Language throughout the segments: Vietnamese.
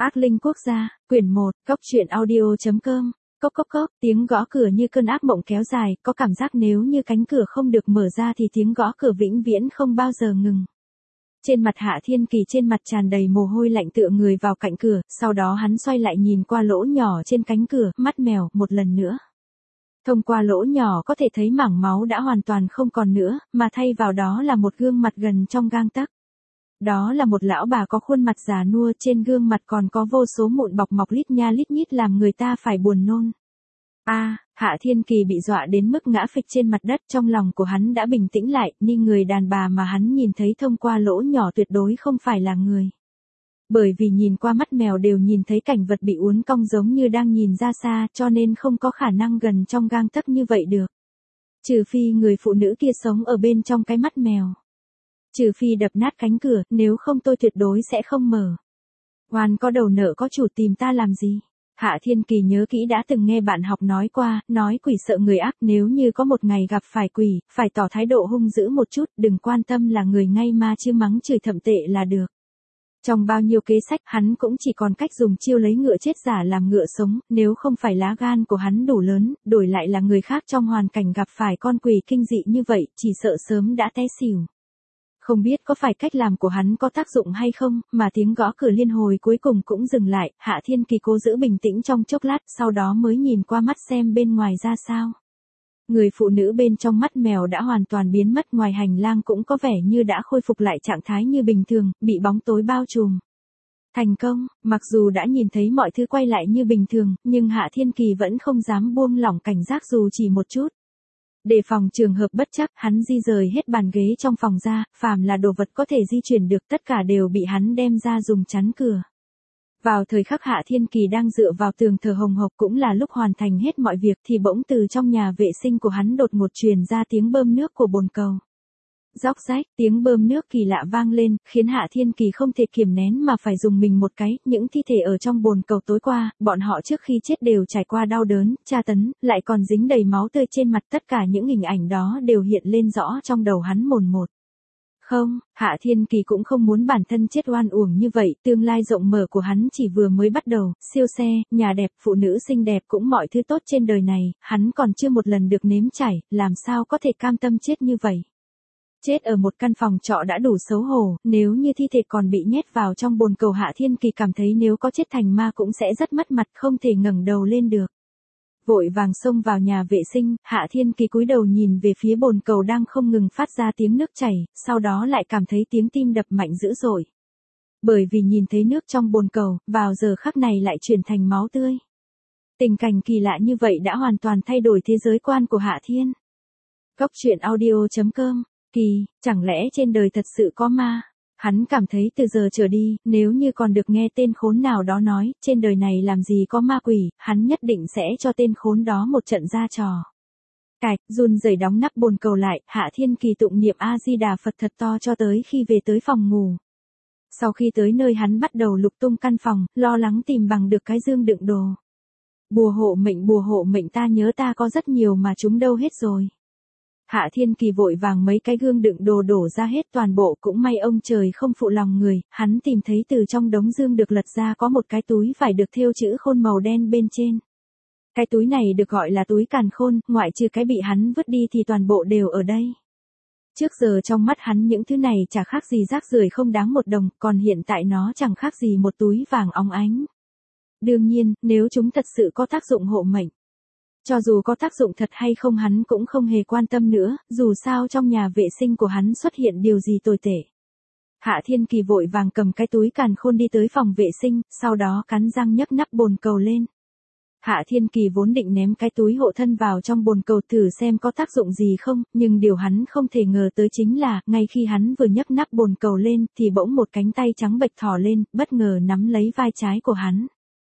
Ác linh quốc gia, quyển 1, cốc truyện audio.com. Cốc cốc cốc, tiếng gõ cửa như cơn ác mộng kéo dài, có cảm giác nếu như cánh cửa không được mở ra thì tiếng gõ cửa vĩnh viễn không bao giờ ngừng. Trên mặt Hạ Thiên Kỳ trên mặt tràn đầy mồ hôi lạnh tựa người vào cạnh cửa, sau đó hắn xoay lại nhìn qua lỗ nhỏ trên cánh cửa, mắt mèo, một lần nữa. Thông qua lỗ nhỏ có thể thấy mảng máu đã hoàn toàn không còn nữa, mà thay vào đó là một gương mặt gần trong gang tấc. Đó là một lão bà có khuôn mặt già nua, trên gương mặt còn có vô số mụn bọc mọc lít nha lít nhít làm người ta phải buồn nôn. Hạ Thiên Kỳ bị dọa đến mức ngã phịch trên mặt đất, trong lòng của hắn đã bình tĩnh lại, nhưng người đàn bà mà hắn nhìn thấy thông qua lỗ nhỏ tuyệt đối không phải là người. Bởi vì nhìn qua mắt mèo đều nhìn thấy cảnh vật bị uốn cong giống như đang nhìn ra xa, cho nên không có khả năng gần trong gang tấc như vậy được. Trừ phi người phụ nữ kia sống ở bên trong cái mắt mèo. Trừ phi đập nát cánh cửa, nếu không tôi tuyệt đối sẽ không mở. Oan có đầu nợ có chủ, tìm ta làm gì? Hạ Thiên Kỳ nhớ kỹ đã từng nghe bạn học nói qua, nói quỷ sợ người ác, nếu như có một ngày gặp phải quỷ, phải tỏ thái độ hung dữ một chút, đừng quan tâm là người ngay mà chứ mắng chửi thậm tệ là được. Trong bao nhiêu kế sách, hắn cũng chỉ còn cách dùng chiêu lấy ngựa chết giả làm ngựa sống, nếu không phải lá gan của hắn đủ lớn, đổi lại là người khác trong hoàn cảnh gặp phải con quỷ kinh dị như vậy, chỉ sợ sớm đã té xỉu. Không biết có phải cách làm của hắn có tác dụng hay không, mà tiếng gõ cửa liên hồi cuối cùng cũng dừng lại, Hạ Thiên Kỳ cố giữ bình tĩnh trong chốc lát, sau đó mới nhìn qua mắt xem bên ngoài ra sao. Người phụ nữ bên trong mắt mèo đã hoàn toàn biến mất, ngoài hành lang cũng có vẻ như đã khôi phục lại trạng thái như bình thường, bị bóng tối bao trùm. Thành công, mặc dù đã nhìn thấy mọi thứ quay lại như bình thường, nhưng Hạ Thiên Kỳ vẫn không dám buông lỏng cảnh giác dù chỉ một chút. Đề phòng trường hợp bất trắc, hắn di rời hết bàn ghế trong phòng ra, phàm là đồ vật có thể di chuyển được tất cả đều bị hắn đem ra dùng chắn cửa. Vào thời khắc Hạ Thiên Kỳ đang dựa vào tường thở hồng hộc, cũng là lúc hoàn thành hết mọi việc, thì bỗng từ trong nhà vệ sinh của hắn đột ngột truyền ra tiếng bơm nước của bồn cầu. Róc rách, tiếng bơm nước kỳ lạ vang lên, khiến Hạ Thiên Kỳ không thể kiềm nén mà phải dùng mình một cái, những thi thể ở trong bồn cầu tối qua, bọn họ trước khi chết đều trải qua đau đớn, tra tấn, lại còn dính đầy máu tươi trên mặt, tất cả những hình ảnh đó đều hiện lên rõ trong đầu hắn mồn một. Không, Hạ Thiên Kỳ cũng không muốn bản thân chết oan uổng như vậy, tương lai rộng mở của hắn chỉ vừa mới bắt đầu, siêu xe, nhà đẹp, phụ nữ xinh đẹp cũng mọi thứ tốt trên đời này, hắn còn chưa một lần được nếm trải, làm sao có thể cam tâm chết như vậy. Chết ở một căn phòng trọ đã đủ xấu hổ, nếu như thi thể còn bị nhét vào trong bồn cầu, Hạ Thiên Kỳ cảm thấy nếu có chết thành ma cũng sẽ rất mất mặt, không thể ngẩng đầu lên được. Vội vàng xông vào nhà vệ sinh, Hạ Thiên Kỳ cúi đầu nhìn về phía bồn cầu đang không ngừng phát ra tiếng nước chảy, sau đó lại cảm thấy tiếng tim đập mạnh dữ dội. Bởi vì nhìn thấy nước trong bồn cầu, vào giờ khắc này lại chuyển thành máu tươi. Tình cảnh kỳ lạ như vậy đã hoàn toàn thay đổi thế giới quan của Hạ Thiên. Cốc truyện audio.com. Kỳ, chẳng lẽ trên đời thật sự có ma? Hắn cảm thấy từ giờ trở đi, nếu như còn được nghe tên khốn nào đó nói, trên đời này làm gì có ma quỷ, hắn nhất định sẽ cho tên khốn đó một trận ra trò. Cạch, run rẩy đóng nắp bồn cầu lại, Hạ Thiên Kỳ tụng niệm A-di-đà Phật thật to cho tới khi về tới phòng ngủ. Sau khi tới nơi, hắn bắt đầu lục tung căn phòng, lo lắng tìm bằng được cái dương đựng đồ. Bùa hộ mệnh ta nhớ ta có rất nhiều mà chúng đâu hết rồi. Hạ Thiên Kỳ vội vàng mấy cái gương đựng đồ đổ ra hết toàn bộ, cũng may ông trời không phụ lòng người, hắn tìm thấy từ trong đống dương được lật ra có một cái túi vải được thêu chữ khôn màu đen bên trên. Cái túi này được gọi là túi càn khôn, ngoại trừ cái bị hắn vứt đi thì toàn bộ đều ở đây. Trước giờ trong mắt hắn những thứ này chả khác gì rác rưởi không đáng một đồng, còn hiện tại nó chẳng khác gì một túi vàng óng ánh. Đương nhiên, nếu chúng thật sự có tác dụng hộ mệnh. Cho dù có tác dụng thật hay không hắn cũng không hề quan tâm nữa, dù sao trong nhà vệ sinh của hắn xuất hiện điều gì tồi tệ. Hạ Thiên Kỳ vội vàng cầm cái túi càn khôn đi tới phòng vệ sinh, sau đó cắn răng nhấc nắp bồn cầu lên. Hạ Thiên Kỳ vốn định ném cái túi hộ thân vào trong bồn cầu thử xem có tác dụng gì không, nhưng điều hắn không thể ngờ tới chính là, ngay khi hắn vừa nhấc nắp bồn cầu lên, thì bỗng một cánh tay trắng bệch thò lên, bất ngờ nắm lấy vai trái của hắn.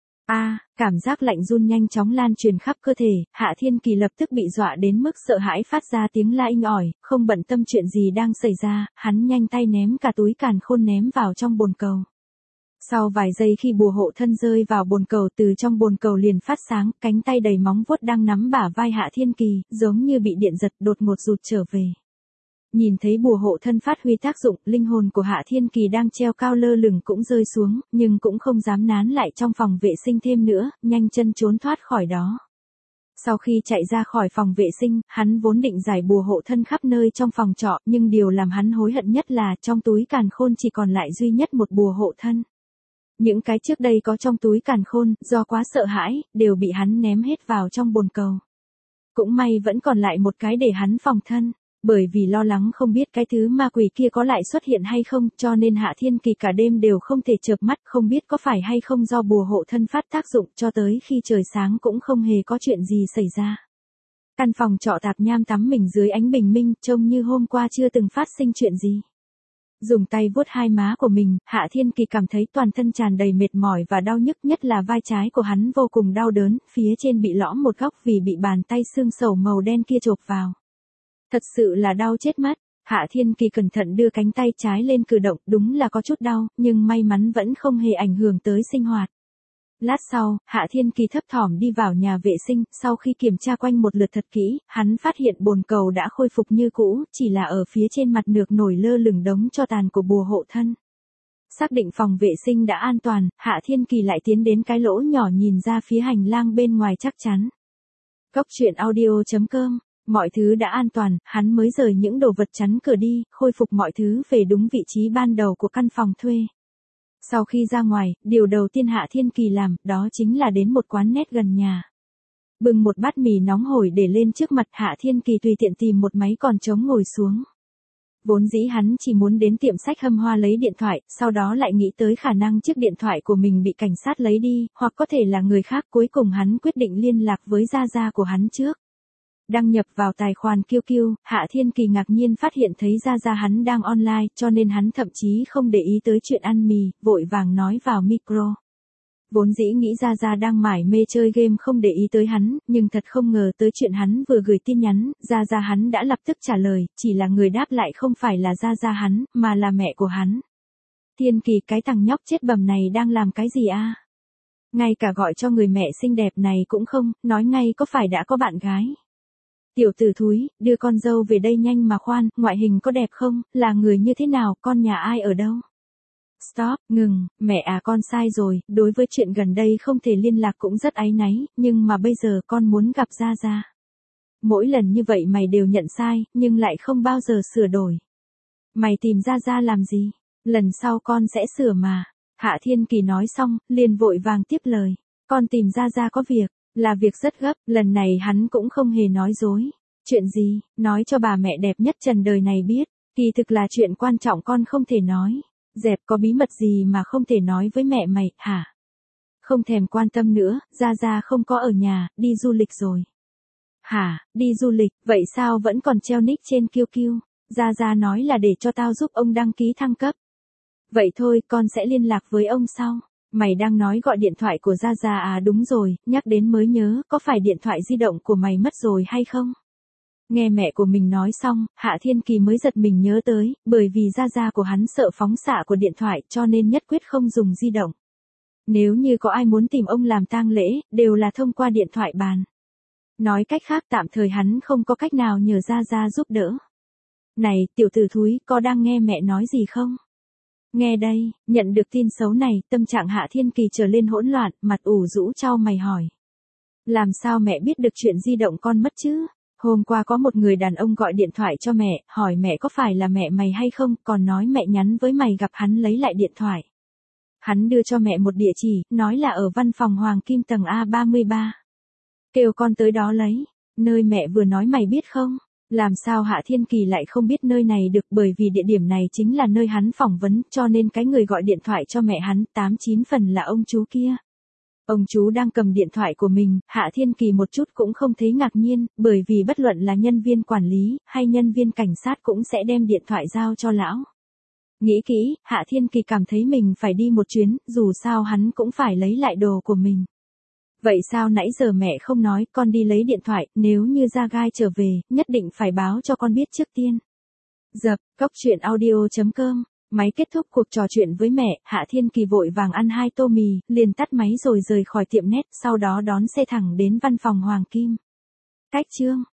Cảm giác lạnh run nhanh chóng lan truyền khắp cơ thể, Hạ Thiên Kỳ lập tức bị dọa đến mức sợ hãi phát ra tiếng la inh ỏi, không bận tâm chuyện gì đang xảy ra, hắn nhanh tay ném cả túi càn khôn ném vào trong bồn cầu. Sau vài giây khi bùa hộ thân rơi vào bồn cầu, từ trong bồn cầu liền phát sáng, cánh tay đầy móng vuốt đang nắm bả vai Hạ Thiên Kỳ, giống như bị điện giật, đột ngột rụt trở về. Nhìn thấy bùa hộ thân phát huy tác dụng, linh hồn của Hạ Thiên Kỳ đang treo cao lơ lửng cũng rơi xuống, nhưng cũng không dám nán lại trong phòng vệ sinh thêm nữa, nhanh chân trốn thoát khỏi đó. Sau khi chạy ra khỏi phòng vệ sinh, hắn vốn định giải bùa hộ thân khắp nơi trong phòng trọ, nhưng điều làm hắn hối hận nhất là trong túi càn khôn chỉ còn lại duy nhất một bùa hộ thân. Những cái trước đây có trong túi càn khôn, do quá sợ hãi, đều bị hắn ném hết vào trong bồn cầu. Cũng may vẫn còn lại một cái để hắn phòng thân. Bởi vì lo lắng không biết cái thứ ma quỷ kia có lại xuất hiện hay không, cho nên Hạ Thiên Kỳ cả đêm đều không thể chợp mắt, không biết có phải hay không do bùa hộ thân phát tác dụng, cho tới khi trời sáng cũng không hề có chuyện gì xảy ra. Căn phòng trọ tạp nham tắm mình dưới ánh bình minh, trông như hôm qua chưa từng phát sinh chuyện gì. Dùng tay vuốt hai má của mình, Hạ Thiên Kỳ cảm thấy toàn thân tràn đầy mệt mỏi và đau nhức, nhất là vai trái của hắn vô cùng đau đớn, phía trên bị lõm một góc vì bị bàn tay xương sầu màu đen kia chộp vào. Thật sự là đau chết mất. Hạ Thiên Kỳ cẩn thận đưa cánh tay trái lên cử động, đúng là có chút đau, nhưng may mắn vẫn không hề ảnh hưởng tới sinh hoạt. Lát sau, Hạ Thiên Kỳ thấp thỏm đi vào nhà vệ sinh, sau khi kiểm tra quanh một lượt thật kỹ, hắn phát hiện bồn cầu đã khôi phục như cũ, chỉ là ở phía trên mặt nước nổi lơ lửng đống tro tàn của bùa hộ thân. Xác định phòng vệ sinh đã an toàn, Hạ Thiên Kỳ lại tiến đến cái lỗ nhỏ nhìn ra phía hành lang bên ngoài chắc chắn. Cốc truyện audio.com. Mọi thứ đã an toàn, hắn mới rời những đồ vật chắn cửa đi, khôi phục mọi thứ về đúng vị trí ban đầu của căn phòng thuê. Sau khi ra ngoài, điều đầu tiên Hạ Thiên Kỳ làm, đó chính là đến một quán net gần nhà. Bưng một bát mì nóng hổi để lên trước mặt, Hạ Thiên Kỳ tùy tiện tìm một máy còn trống ngồi xuống. Vốn dĩ hắn chỉ muốn đến tiệm sách Hâm Hoa lấy điện thoại, sau đó lại nghĩ tới khả năng chiếc điện thoại của mình bị cảnh sát lấy đi, hoặc có thể là người khác, cuối cùng hắn quyết định liên lạc với gia gia của hắn trước. Đăng nhập vào tài khoản QQ, Hạ Thiên Kỳ ngạc nhiên phát hiện thấy gia gia hắn đang online, cho nên hắn thậm chí không để ý tới chuyện ăn mì, vội vàng nói vào micro. Vốn dĩ nghĩ gia gia đang mải mê chơi game không để ý tới hắn, nhưng thật không ngờ tới chuyện hắn vừa gửi tin nhắn, gia gia hắn đã lập tức trả lời, chỉ là người đáp lại không phải là gia gia hắn, mà là mẹ của hắn. Thiên Kỳ, cái thằng nhóc chết bầm này đang làm cái gì a? Ngay cả gọi cho người mẹ xinh đẹp này cũng không, nói ngay có phải đã có bạn gái. Tiểu tử thúi, đưa con dâu về đây nhanh mà khoan, ngoại hình có đẹp không, là người như thế nào, con nhà ai ở đâu? Stop, ngừng, mẹ à, con sai rồi, đối với chuyện gần đây không thể liên lạc cũng rất áy náy, nhưng mà bây giờ con muốn gặp gia gia. Mỗi lần như vậy mày đều nhận sai, nhưng lại không bao giờ sửa đổi. Mày tìm gia gia làm gì? Lần sau con sẽ sửa mà. Hạ Thiên Kỳ nói xong, liền vội vàng tiếp lời. Con tìm gia gia có việc. Là việc rất gấp, lần này hắn cũng không hề nói dối. Chuyện gì, nói cho bà mẹ đẹp nhất trần đời này biết, kỳ thực là chuyện quan trọng con không thể nói. Dẹp, có bí mật gì mà không thể nói với mẹ mày, hả? Không thèm quan tâm nữa, gia gia không có ở nhà, đi du lịch rồi. Hả, đi du lịch, vậy sao vẫn còn treo nick trên QQ? Gia gia nói là để cho tao giúp ông đăng ký thăng cấp. Vậy thôi, con sẽ liên lạc với ông sau. Mày đang nói gọi điện thoại của Gia Gia à? Đúng rồi, nhắc đến mới nhớ, có phải điện thoại di động của mày mất rồi hay không? Nghe mẹ của mình nói xong, Hạ Thiên Kỳ mới giật mình nhớ tới, bởi vì Gia Gia của hắn sợ phóng xạ của điện thoại cho nên nhất quyết không dùng di động. Nếu như có ai muốn tìm ông làm tang lễ, đều là thông qua điện thoại bàn. Nói cách khác tạm thời hắn không có cách nào nhờ Gia Gia giúp đỡ. Này, tiểu tử thúi, có đang nghe mẹ nói gì không? Nghe đây, nhận được tin xấu này, tâm trạng Hạ Thiên Kỳ trở lên hỗn loạn, mặt ủ rũ chau mày hỏi. Làm sao mẹ biết được chuyện di động con mất chứ? Hôm qua có một người đàn ông gọi điện thoại cho mẹ, hỏi mẹ có phải là mẹ mày hay không, còn nói mẹ nhắn với mày gặp hắn lấy lại điện thoại. Hắn đưa cho mẹ một địa chỉ, nói là ở văn phòng Hoàng Kim tầng A33. Kêu con tới đó lấy, nơi mẹ vừa nói mày biết không? Làm sao Hạ Thiên Kỳ lại không biết nơi này được, bởi vì địa điểm này chính là nơi hắn phỏng vấn, cho nên cái người gọi điện thoại cho mẹ hắn 89 phần là ông chú kia. Ông chú đang cầm điện thoại của mình, Hạ Thiên Kỳ một chút cũng không thấy ngạc nhiên, bởi vì bất luận là nhân viên quản lý, hay nhân viên cảnh sát cũng sẽ đem điện thoại giao cho lão. Nghĩ kỹ, Hạ Thiên Kỳ cảm thấy mình phải đi một chuyến, dù sao hắn cũng phải lấy lại đồ của mình. Vậy sao nãy giờ mẹ không nói, con đi lấy điện thoại, nếu như Gia Gai trở về, nhất định phải báo cho con biết trước tiên. Dập, cốc truyện audio.com. Máy kết thúc cuộc trò chuyện với mẹ, Hạ Thiên Kỳ vội vàng ăn 2 tô mì, liền tắt máy rồi rời khỏi tiệm net, sau đó đón xe thẳng đến văn phòng Hoàng Kim. Cách chương